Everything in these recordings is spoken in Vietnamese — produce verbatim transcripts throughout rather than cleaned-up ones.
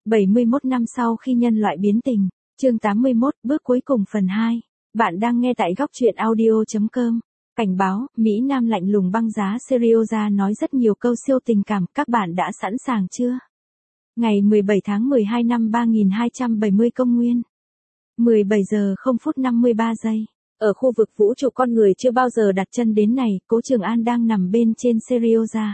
bảy mươi mốt năm sau khi nhân loại biến tình, chương tám mươi mốt, bước cuối cùng phần hai. Bạn đang nghe tại góc truyện audio chấm com. Cảnh báo, Mỹ Nam lạnh lùng băng giá Serioza nói rất nhiều câu siêu tình cảm, các bạn đã sẵn sàng chưa? Ngày mười bảy tháng mười hai năm ba nghìn hai trăm bảy mươi công nguyên. mười bảy giờ không phút năm mươi ba giây. Ở khu vực vũ trụ con người chưa bao giờ đặt chân đến này, Cố Trường An đang nằm bên trên Serioza.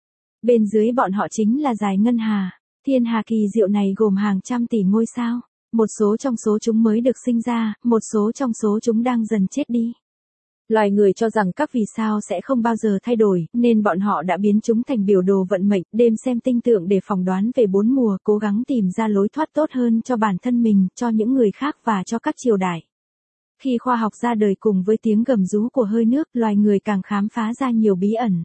Bên dưới bọn họ chính là dải ngân hà. Thiên hà kỳ diệu này gồm hàng trăm tỷ ngôi sao. Một số trong số chúng mới được sinh ra, một số trong số chúng đang dần chết đi. Loài người cho rằng các vì sao sẽ không bao giờ thay đổi, nên bọn họ đã biến chúng thành biểu đồ vận mệnh, đêm xem tinh tượng để phỏng đoán về bốn mùa, cố gắng tìm ra lối thoát tốt hơn cho bản thân mình, cho những người khác và cho các triều đại. Khi khoa học ra đời cùng với tiếng gầm rú của hơi nước, loài người càng khám phá ra nhiều bí ẩn.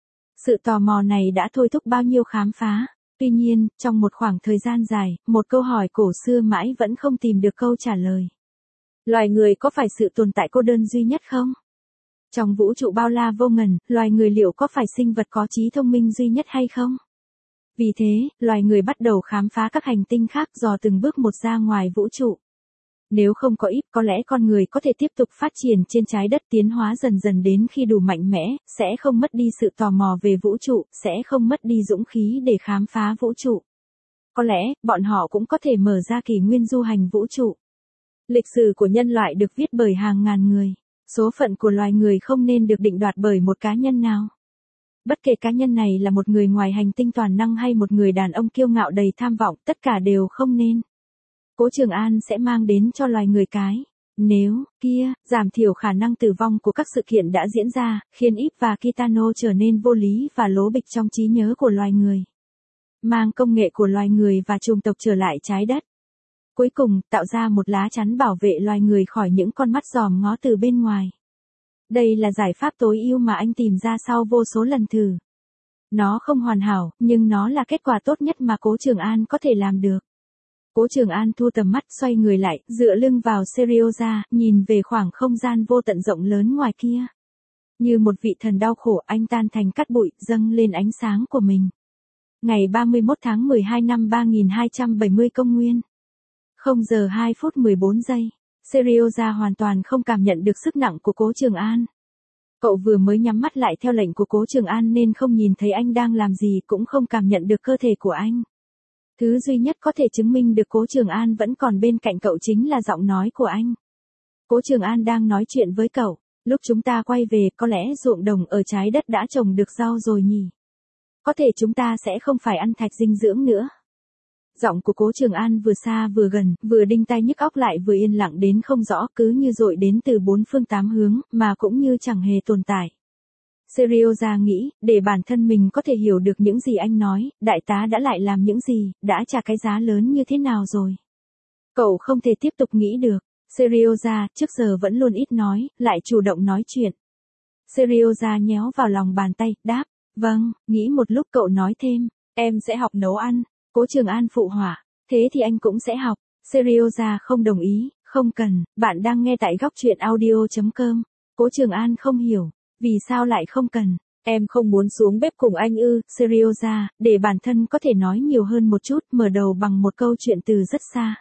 Sự tò mò này đã thôi thúc bao nhiêu khám phá. Tuy nhiên, trong một khoảng thời gian dài, một câu hỏi cổ xưa mãi vẫn không tìm được câu trả lời. Loài người có phải sự tồn tại cô đơn duy nhất không? Trong vũ trụ bao la vô ngần, loài người liệu có phải sinh vật có trí thông minh duy nhất hay không? Vì thế, loài người bắt đầu khám phá các hành tinh khác dò từng bước một ra ngoài vũ trụ. Nếu không có ít, có lẽ con người có thể tiếp tục phát triển trên trái đất, tiến hóa dần dần đến khi đủ mạnh mẽ, sẽ không mất đi sự tò mò về vũ trụ, sẽ không mất đi dũng khí để khám phá vũ trụ. Có lẽ, bọn họ cũng có thể mở ra kỷ nguyên du hành vũ trụ. Lịch sử của nhân loại được viết bởi hàng ngàn người. Số phận của loài người không nên được định đoạt bởi một cá nhân nào. Bất kể cá nhân này là một người ngoài hành tinh toàn năng hay một người đàn ông kiêu ngạo đầy tham vọng, tất cả đều không nên. Cố Trường An sẽ mang đến cho loài người cái nếu kia, giảm thiểu khả năng tử vong của các sự kiện đã diễn ra, khiến Íp và Kitano trở nên vô lý và lố bịch trong trí nhớ của loài người. Mang công nghệ của loài người và chủng tộc trở lại trái đất. Cuối cùng, tạo ra một lá chắn bảo vệ loài người khỏi những con mắt dòm ngó từ bên ngoài. Đây là giải pháp tối ưu mà anh tìm ra sau vô số lần thử. Nó không hoàn hảo, nhưng nó là kết quả tốt nhất mà Cố Trường An có thể làm được. Cố Trường An thu tầm mắt, xoay người lại, dựa lưng vào Serioza, nhìn về khoảng không gian vô tận rộng lớn ngoài kia. Như một vị thần đau khổ, anh tan thành cát bụi, dâng lên ánh sáng của mình. Ngày ba mươi mốt tháng mười hai năm ba nghìn hai trăm bảy mươi công nguyên. không giờ hai phút mười bốn giây. Serioza hoàn toàn không cảm nhận được sức nặng của Cố Trường An. Cậu vừa mới nhắm mắt lại theo lệnh của Cố Trường An nên không nhìn thấy anh đang làm gì, cũng không cảm nhận được cơ thể của anh. Thứ duy nhất có thể chứng minh được Cố Trường An vẫn còn bên cạnh cậu chính là giọng nói của anh. Cố Trường An đang nói chuyện với cậu. Lúc chúng ta quay về, có lẽ ruộng đồng ở trái đất đã trồng được rau rồi nhỉ? Có thể chúng ta sẽ không phải ăn thạch dinh dưỡng nữa. Giọng của Cố Trường An vừa xa vừa gần, vừa đinh tai nhức óc lại vừa yên lặng đến không rõ, cứ như dội đến từ bốn phương tám hướng, mà cũng như chẳng hề tồn tại. Serioza nghĩ, để bản thân mình có thể hiểu được những gì anh nói, đại tá đã lại làm những gì, đã trả cái giá lớn như thế nào rồi. Cậu không thể tiếp tục nghĩ được. Serioza, trước giờ vẫn luôn ít nói, lại chủ động nói chuyện. Serioza nhéo vào lòng bàn tay, đáp, vâng, nghĩ một lúc cậu nói thêm, em sẽ học nấu ăn. Cố Trường An phụ họa, thế thì anh cũng sẽ học. Serioza không đồng ý, không cần, bạn đang nghe tại góc truyện audio chấm com. Cố Trường An không hiểu, vì sao lại không cần, em không muốn xuống bếp cùng anh ư? Serioza, để bản thân có thể nói nhiều hơn một chút, mở đầu bằng một câu chuyện từ rất xa.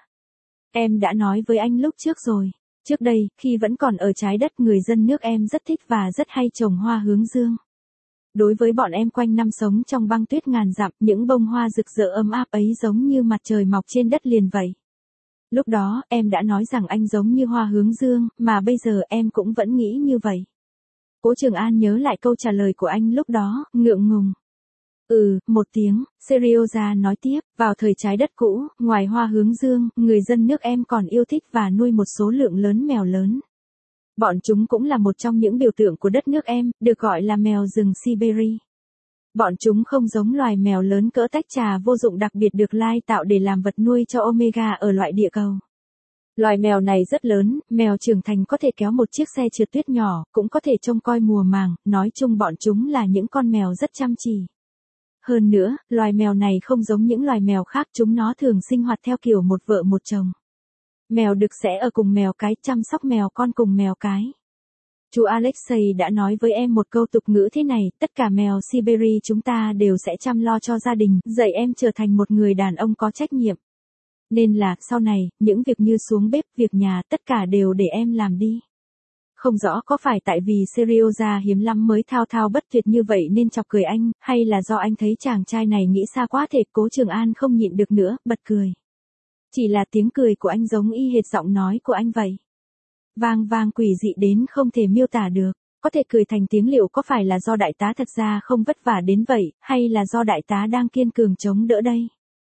Em đã nói với anh lúc trước rồi. Trước đây, khi vẫn còn ở trái đất, người dân nước em rất thích và rất hay trồng hoa hướng dương. Đối với bọn em quanh năm sống trong băng tuyết ngàn dặm, những bông hoa rực rỡ ấm áp ấy giống như mặt trời mọc trên đất liền vậy. Lúc đó, em đã nói rằng anh giống như hoa hướng dương, mà bây giờ em cũng vẫn nghĩ như vậy. Cố Trường An nhớ lại câu trả lời của anh lúc đó, ngượng ngùng. Ừ, một tiếng, Serioza nói tiếp, vào thời trái đất cũ, ngoài hoa hướng dương, người dân nước em còn yêu thích và nuôi một số lượng lớn mèo lớn. Bọn chúng cũng là một trong những biểu tượng của đất nước em, được gọi là mèo rừng Siberia. Bọn chúng không giống loài mèo lớn cỡ tách trà vô dụng đặc biệt được lai tạo để làm vật nuôi cho Omega ở loại địa cầu. Loài mèo này rất lớn, mèo trưởng thành có thể kéo một chiếc xe trượt tuyết nhỏ, cũng có thể trông coi mùa màng, nói chung bọn chúng là những con mèo rất chăm chỉ. Hơn nữa, loài mèo này không giống những loài mèo khác, chúng nó thường sinh hoạt theo kiểu một vợ một chồng. Mèo đực sẽ ở cùng mèo cái, chăm sóc mèo con cùng mèo cái. Chú Alexei đã nói với em một câu tục ngữ thế này, tất cả mèo Siberia chúng ta đều sẽ chăm lo cho gia đình, dạy em trở thành một người đàn ông có trách nhiệm. Nên là, sau này, những việc như xuống bếp, việc nhà, tất cả đều để em làm đi. Không rõ có phải tại vì Serioja hiếm lắm mới thao thao bất tuyệt như vậy nên chọc cười anh, hay là do anh thấy chàng trai này nghĩ xa quá thể. Cố Trường An không nhịn được nữa, bật cười. Chỉ là tiếng cười của anh giống y hệt giọng nói của anh vậy. Vang vang quỷ dị đến không thể miêu tả được. Có thể cười thành tiếng liệu có phải là do đại tá thật ra không vất vả đến vậy, hay là do đại tá đang kiên cường chống đỡ đây?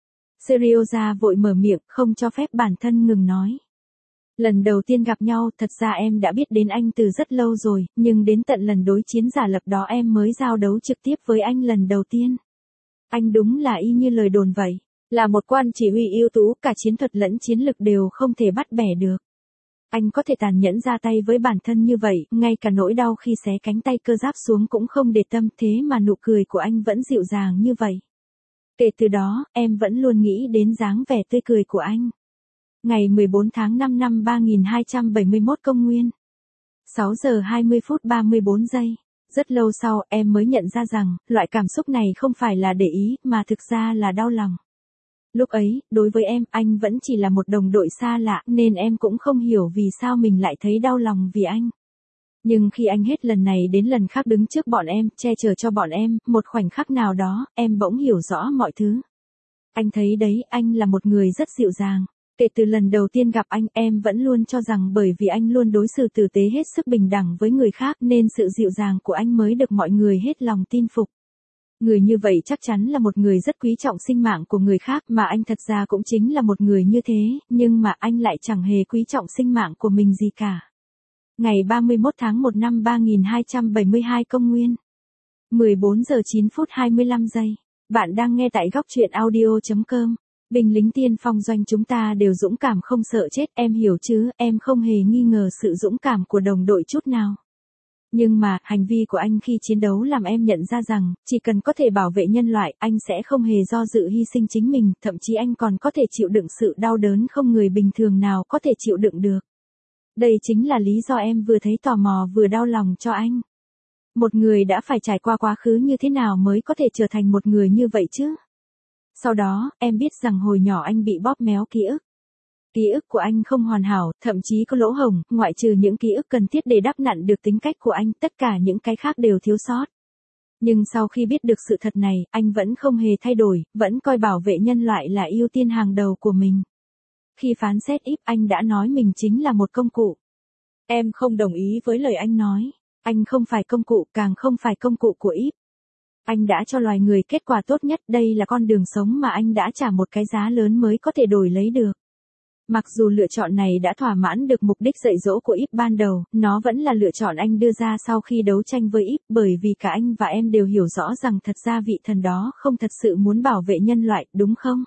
Serioja vội mở miệng, không cho phép bản thân ngừng nói. Lần đầu tiên gặp nhau, thật ra em đã biết đến anh từ rất lâu rồi, nhưng đến tận lần đối chiến giả lập đó em mới giao đấu trực tiếp với anh lần đầu tiên. Anh đúng là y như lời đồn vậy, là một quan chỉ huy ưu tú, cả chiến thuật lẫn chiến lực đều không thể bắt bẻ được. Anh có thể tàn nhẫn ra tay với bản thân như vậy, ngay cả nỗi đau khi xé cánh tay cơ giáp xuống cũng không để tâm, thế mà nụ cười của anh vẫn dịu dàng như vậy. Kể từ đó, em vẫn luôn nghĩ đến dáng vẻ tươi cười của anh. Ngày mười bốn tháng năm năm ba nghìn hai trăm bảy mươi mốt công nguyên. sáu giờ hai mươi phút ba mươi bốn giây. Rất lâu sau, em mới nhận ra rằng, loại cảm xúc này không phải là để ý, mà thực ra là đau lòng. Lúc ấy, đối với em, anh vẫn chỉ là một đồng đội xa lạ, nên em cũng không hiểu vì sao mình lại thấy đau lòng vì anh. Nhưng khi anh hết lần này đến lần khác đứng trước bọn em, che chở cho bọn em, một khoảnh khắc nào đó, em bỗng hiểu rõ mọi thứ. Anh thấy đấy, anh là một người rất dịu dàng. Kể từ lần đầu tiên gặp anh, em vẫn luôn cho rằng bởi vì anh luôn đối xử tử tế hết sức bình đẳng với người khác nên sự dịu dàng của anh mới được mọi người hết lòng tin phục. Người như vậy chắc chắn là một người rất quý trọng sinh mạng của người khác, mà anh thật ra cũng chính là một người như thế, nhưng mà anh lại chẳng hề quý trọng sinh mạng của mình gì cả. Ngày ba mươi mốt tháng một năm ba nghìn hai trăm bảy mươi hai công nguyên. mười bốn giờ chín phút hai mươi lăm giây. Bạn đang nghe tại góc truyện audio chấm com. Binh lính tiên phong doanh chúng ta đều dũng cảm không sợ chết, em hiểu chứ, em không hề nghi ngờ sự dũng cảm của đồng đội chút nào. Nhưng mà, hành vi của anh khi chiến đấu làm em nhận ra rằng, chỉ cần có thể bảo vệ nhân loại, anh sẽ không hề do dự hy sinh chính mình, thậm chí anh còn có thể chịu đựng sự đau đớn không người bình thường nào có thể chịu đựng được. Đây chính là lý do em vừa thấy tò mò vừa đau lòng cho anh. Một người đã phải trải qua quá khứ như thế nào mới có thể trở thành một người như vậy chứ? Sau đó, em biết rằng hồi nhỏ anh bị bóp méo ký ức. Ký ức của anh không hoàn hảo, thậm chí có lỗ hổng, ngoại trừ những ký ức cần thiết để đắp nặn được tính cách của anh, tất cả những cái khác đều thiếu sót. Nhưng sau khi biết được sự thật này, anh vẫn không hề thay đổi, vẫn coi bảo vệ nhân loại là ưu tiên hàng đầu của mình. Khi phán xét Íp, anh đã nói mình chính là một công cụ. Em không đồng ý với lời anh nói. Anh không phải công cụ, càng không phải công cụ của Íp. Anh đã cho loài người kết quả tốt nhất, đây là con đường sống mà anh đã trả một cái giá lớn mới có thể đổi lấy được. Mặc dù lựa chọn này đã thỏa mãn được mục đích dạy dỗ của Íp ban đầu, nó vẫn là lựa chọn anh đưa ra sau khi đấu tranh với Íp, bởi vì cả anh và em đều hiểu rõ rằng thật ra vị thần đó không thật sự muốn bảo vệ nhân loại, đúng không?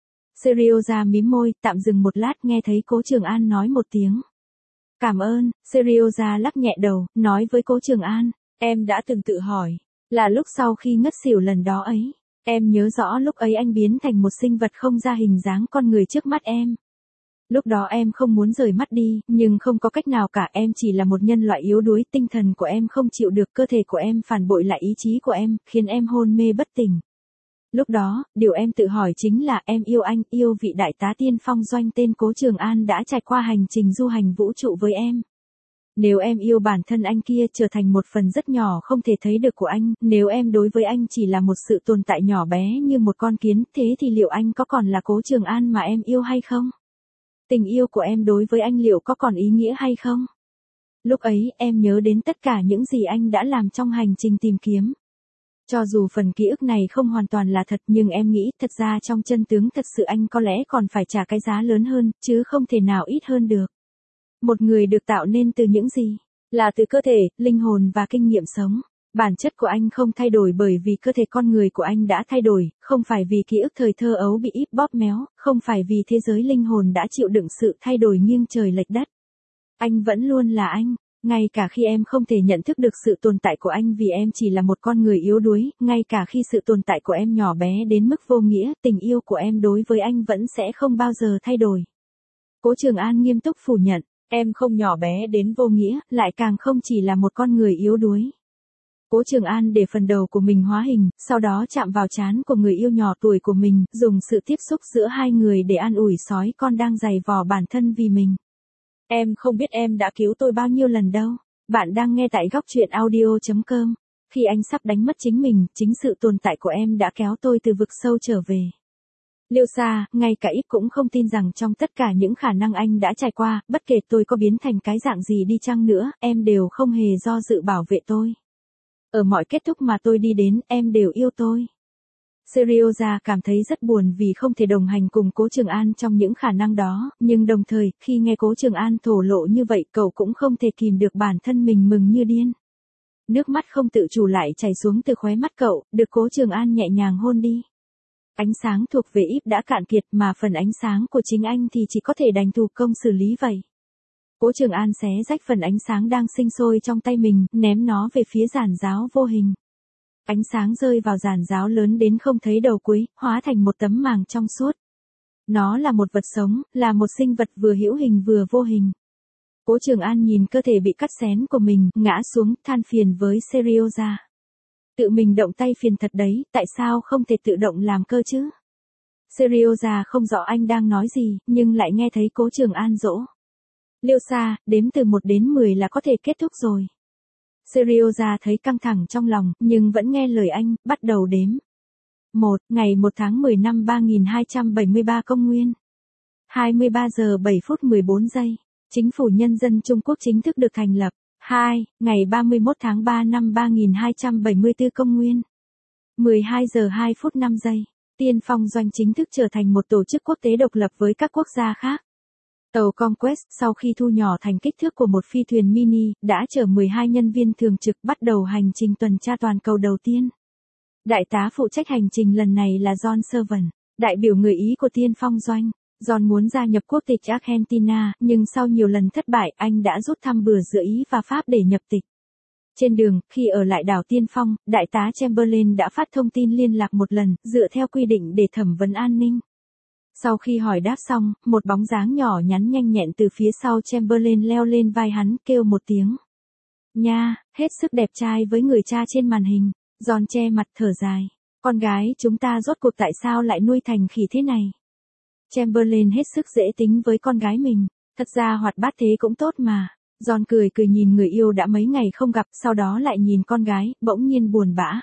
Serioja mím môi, tạm dừng một lát, nghe thấy Cố Trường An nói một tiếng. Cảm ơn. Serioja lắc nhẹ đầu, nói với Cố Trường An, em đã từng tự hỏi, là lúc sau khi ngất xỉu lần đó ấy, em nhớ rõ lúc ấy anh biến thành một sinh vật không ra hình dáng con người trước mắt em. Lúc đó em không muốn rời mắt đi, nhưng không có cách nào cả, em chỉ là một nhân loại yếu đuối, tinh thần của em không chịu được, cơ thể của em phản bội lại ý chí của em, khiến em hôn mê bất tỉnh. Lúc đó, điều em tự hỏi chính là em yêu anh, yêu vị đại tá tiên phong doanh tên Cố Trường An đã trải qua hành trình du hành vũ trụ với em. Nếu em yêu bản thân anh kia trở thành một phần rất nhỏ không thể thấy được của anh, nếu em đối với anh chỉ là một sự tồn tại nhỏ bé như một con kiến, thế thì liệu anh có còn là Cố Trường An mà em yêu hay không? Tình yêu của em đối với anh liệu có còn ý nghĩa hay không? Lúc ấy, em nhớ đến tất cả những gì anh đã làm trong hành trình tìm kiếm. Cho dù phần ký ức này không hoàn toàn là thật, nhưng em nghĩ thật ra trong chân tướng thật sự anh có lẽ còn phải trả cái giá lớn hơn, chứ không thể nào ít hơn được. Một người được tạo nên từ những gì? Là từ cơ thể, linh hồn và kinh nghiệm sống. Bản chất của anh không thay đổi bởi vì cơ thể con người của anh đã thay đổi, không phải vì ký ức thời thơ ấu bị Íp bóp méo, không phải vì thế giới linh hồn đã chịu đựng sự thay đổi nghiêng trời lệch đất. Anh vẫn luôn là anh, ngay cả khi em không thể nhận thức được sự tồn tại của anh vì em chỉ là một con người yếu đuối, ngay cả khi sự tồn tại của em nhỏ bé đến mức vô nghĩa, tình yêu của em đối với anh vẫn sẽ không bao giờ thay đổi. Cố Trường An nghiêm túc phủ nhận, em không nhỏ bé đến vô nghĩa, lại càng không chỉ là một con người yếu đuối. Cố Trường An để phần đầu của mình hóa hình, sau đó chạm vào trán của người yêu nhỏ tuổi của mình, dùng sự tiếp xúc giữa hai người để an ủi sói con đang giày vò bản thân vì mình. Em không biết em đã cứu tôi bao nhiêu lần đâu. Bạn đang nghe tại góc truyện audio chấm com. Khi anh sắp đánh mất chính mình, chính sự tồn tại của em đã kéo tôi từ vực sâu trở về. Liêu Sa, ngay cả ít cũng không tin rằng trong tất cả những khả năng anh đã trải qua, bất kể tôi có biến thành cái dạng gì đi chăng nữa, em đều không hề do dự bảo vệ tôi. Ở mọi kết thúc mà tôi đi đến, em đều yêu tôi. Serioza cảm thấy rất buồn vì không thể đồng hành cùng Cố Trường An trong những khả năng đó, nhưng đồng thời, khi nghe Cố Trường An thổ lộ như vậy, cậu cũng không thể kìm được bản thân mình mừng như điên. Nước mắt không tự chủ lại chảy xuống từ khóe mắt cậu, được Cố Trường An nhẹ nhàng hôn đi. Ánh sáng thuộc về Íp đã cạn kiệt mà phần ánh sáng của chính anh thì chỉ có thể đành thủ công xử lý vậy. Cố Trường An xé rách phần ánh sáng đang sinh sôi trong tay mình, ném nó về phía giàn giáo vô hình. Ánh sáng rơi vào giàn giáo lớn đến không thấy đầu cuối, hóa thành một tấm màng trong suốt. Nó là một vật sống, là một sinh vật vừa hữu hình vừa vô hình. Cố Trường An nhìn cơ thể bị cắt xén của mình, ngã xuống, than phiền với Serioza. Tự mình động tay phiền thật đấy, tại sao không thể tự động làm cơ chứ? Serioza không rõ anh đang nói gì, nhưng lại nghe thấy Cố Trường An dỗ. Liêu Sa, đếm từ một đến mười là có thể kết thúc rồi. Serioza thấy căng thẳng trong lòng, nhưng vẫn nghe lời anh, bắt đầu đếm. một. Ngày một tháng mười năm ba nghìn hai trăm bảy mươi ba công nguyên. hai mươi ba giờ bảy phút mười bốn giây. Chính phủ Nhân dân Trung Quốc chính thức được thành lập. hai. Ngày ba mươi mốt tháng ba năm ba nghìn hai trăm bảy mươi tư công nguyên. mười hai giờ hai phút năm giây. Tiên Phong Doanh chính thức trở thành một tổ chức quốc tế độc lập với các quốc gia khác. Tàu Conquest, sau khi thu nhỏ thành kích thước của một phi thuyền mini, đã chở mười hai nhân viên thường trực bắt đầu hành trình tuần tra toàn cầu đầu tiên. Đại tá phụ trách hành trình lần này là John Servant, đại biểu người Ý của Tiên Phong Doanh. John muốn gia nhập quốc tịch Argentina, nhưng sau nhiều lần thất bại, anh đã rút thăm bừa giữa Ý và Pháp để nhập tịch. Trên đường, khi ở lại đảo Tiên Phong, đại tá Chamberlain đã phát thông tin liên lạc một lần, dựa theo quy định để thẩm vấn an ninh. Sau khi hỏi đáp xong, một bóng dáng nhỏ nhắn nhanh nhẹn từ phía sau Chamberlain leo lên vai hắn, kêu một tiếng. Nha, hết sức đẹp trai với người cha trên màn hình. John che mặt thở dài. Con gái chúng ta rốt cuộc tại sao lại nuôi thành khỉ thế này? Chamberlain hết sức dễ tính với con gái mình. Thật ra hoạt bát thế cũng tốt mà. John cười cười nhìn người yêu đã mấy ngày không gặp, sau đó lại nhìn con gái, bỗng nhiên buồn bã.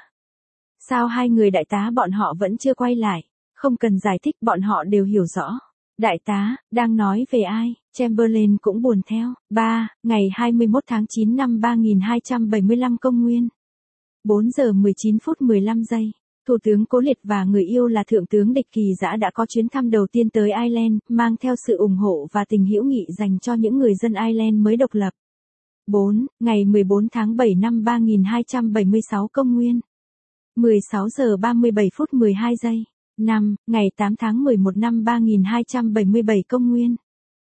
Sao hai người đại tá bọn họ vẫn chưa quay lại? Không cần giải thích, bọn họ đều hiểu rõ. Đại tá, đang nói về ai? Chamberlain cũng buồn theo. ba. Ngày hai mươi mốt tháng chín năm ba nghìn hai trăm bảy mươi lăm công nguyên. bốn giờ mười chín phút mười lăm giây. Thủ tướng Cố Liệt và người yêu là Thượng tướng Địch Kỳ Dã đã có chuyến thăm đầu tiên tới Ireland, mang theo sự ủng hộ và tình hữu nghị dành cho những người dân Ireland mới độc lập. bốn. Ngày mười bốn tháng bảy năm ba nghìn hai trăm bảy mươi sáu công nguyên. mười sáu giờ ba mươi bảy phút mười hai giây. năm. Ngày tám tháng mười một năm ba nghìn hai trăm bảy mươi bảy công nguyên.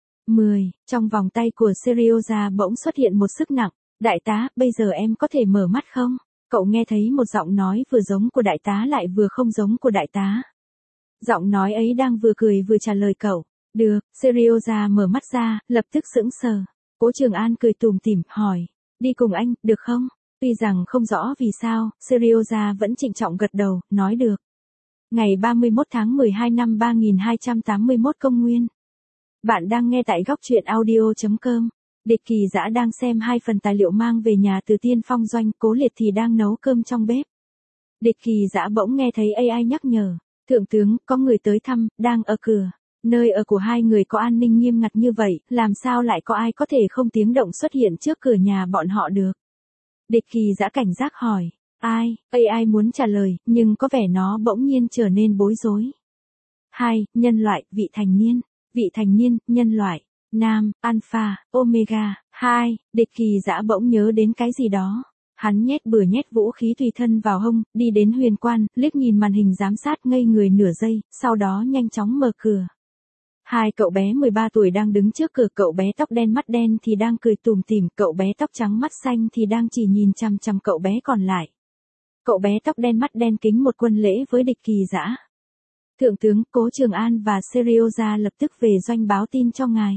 mười. Trong vòng tay của Serioza bỗng xuất hiện một sức nặng. Đại tá, bây giờ em có thể mở mắt không? Cậu nghe thấy một giọng nói vừa giống của đại tá lại vừa không giống của đại tá. Giọng nói ấy đang vừa cười vừa trả lời cậu. Được, Serioza mở mắt ra, lập tức sững sờ. Cố Trường An cười tủm tỉm, hỏi. Đi cùng anh, được không? Tuy rằng không rõ vì sao, Serioza vẫn trịnh trọng gật đầu, nói được. Ngày ba mươi mốt tháng mười hai năm ba nghìn hai trăm tám mươi mốt công nguyên. Bạn đang nghe tại góc truyện audio chấm com. Địch Kỳ Dã đang xem hai phần tài liệu mang về nhà từ Tiên Phong Doanh, Cố Liệt thì đang nấu cơm trong bếp. Địch Kỳ Dã bỗng nghe thấy a i nhắc nhở. Thượng tướng, có người tới thăm, đang ở cửa. Nơi ở của hai người có an ninh nghiêm ngặt như vậy, làm sao lại có ai có thể không tiếng động xuất hiện trước cửa nhà bọn họ được? Địch Kỳ Dã cảnh giác hỏi. Ai? a i muốn trả lời, nhưng có vẻ nó bỗng nhiên trở nên bối rối. hai. Nhân loại, vị thành niên. Vị thành niên, nhân loại. Nam, Alpha, Omega. hai. Địch Kỳ Dã bỗng nhớ đến cái gì đó. Hắn nhét bừa nhét vũ khí tùy thân vào hông, đi đến huyền quan, liếc nhìn màn hình giám sát ngây người nửa giây, sau đó nhanh chóng mở cửa. Hai cậu bé mười ba tuổi đang đứng trước cửa, cậu bé tóc đen mắt đen thì đang cười tủm tỉm, cậu bé tóc trắng mắt xanh thì đang chỉ nhìn chằm chằm cậu bé còn lại. Cậu bé tóc đen mắt đen kính một quân lễ với Địch Kỳ Dã. Thượng tướng, Cố Trường An và Serioza lập tức về doanh báo tin cho ngài.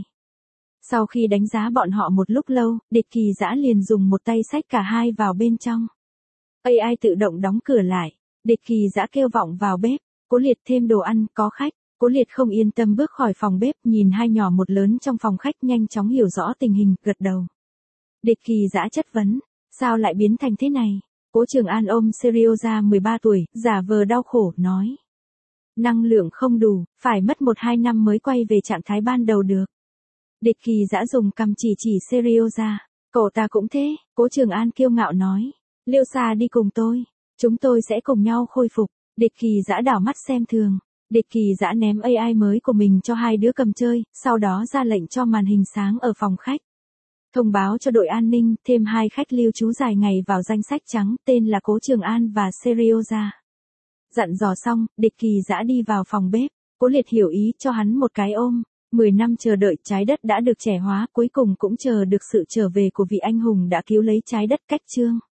Sau khi đánh giá bọn họ một lúc lâu, Địch Kỳ Dã liền dùng một tay xách cả hai vào bên trong. a i tự động đóng cửa lại. Địch Kỳ Dã kêu vọng vào bếp, Cố Liệt thêm đồ ăn, có khách. Cố Liệt không yên tâm bước khỏi phòng bếp, nhìn hai nhỏ một lớn trong phòng khách nhanh chóng hiểu rõ tình hình, gật đầu. Địch Kỳ Dã chất vấn, sao lại biến thành thế này? Cố Trường An ôm Serioja mười ba tuổi, giả vờ đau khổ, nói. Năng lượng không đủ, phải mất một hai năm mới quay về trạng thái ban đầu được. Địch Kỳ Dã dùng cằm chỉ chỉ Serioja, cậu ta cũng thế, Cố Trường An kiêu ngạo nói. Liêu Sa đi cùng tôi, chúng tôi sẽ cùng nhau khôi phục. Địch Kỳ Dã đảo mắt xem thường. Địch Kỳ Dã ném a i mới của mình cho hai đứa cầm chơi, sau đó ra lệnh cho màn hình sáng ở phòng khách. Thông báo cho đội an ninh, thêm hai khách lưu trú dài ngày vào danh sách trắng, tên là Cố Trường An và Serioja. Dặn dò xong, Địch Kỳ Dã đi vào phòng bếp, Cố Liệt hiểu ý cho hắn một cái ôm. Mười năm chờ đợi trái đất đã được trẻ hóa, cuối cùng cũng chờ được sự trở về của vị anh hùng đã cứu lấy trái đất cách chương.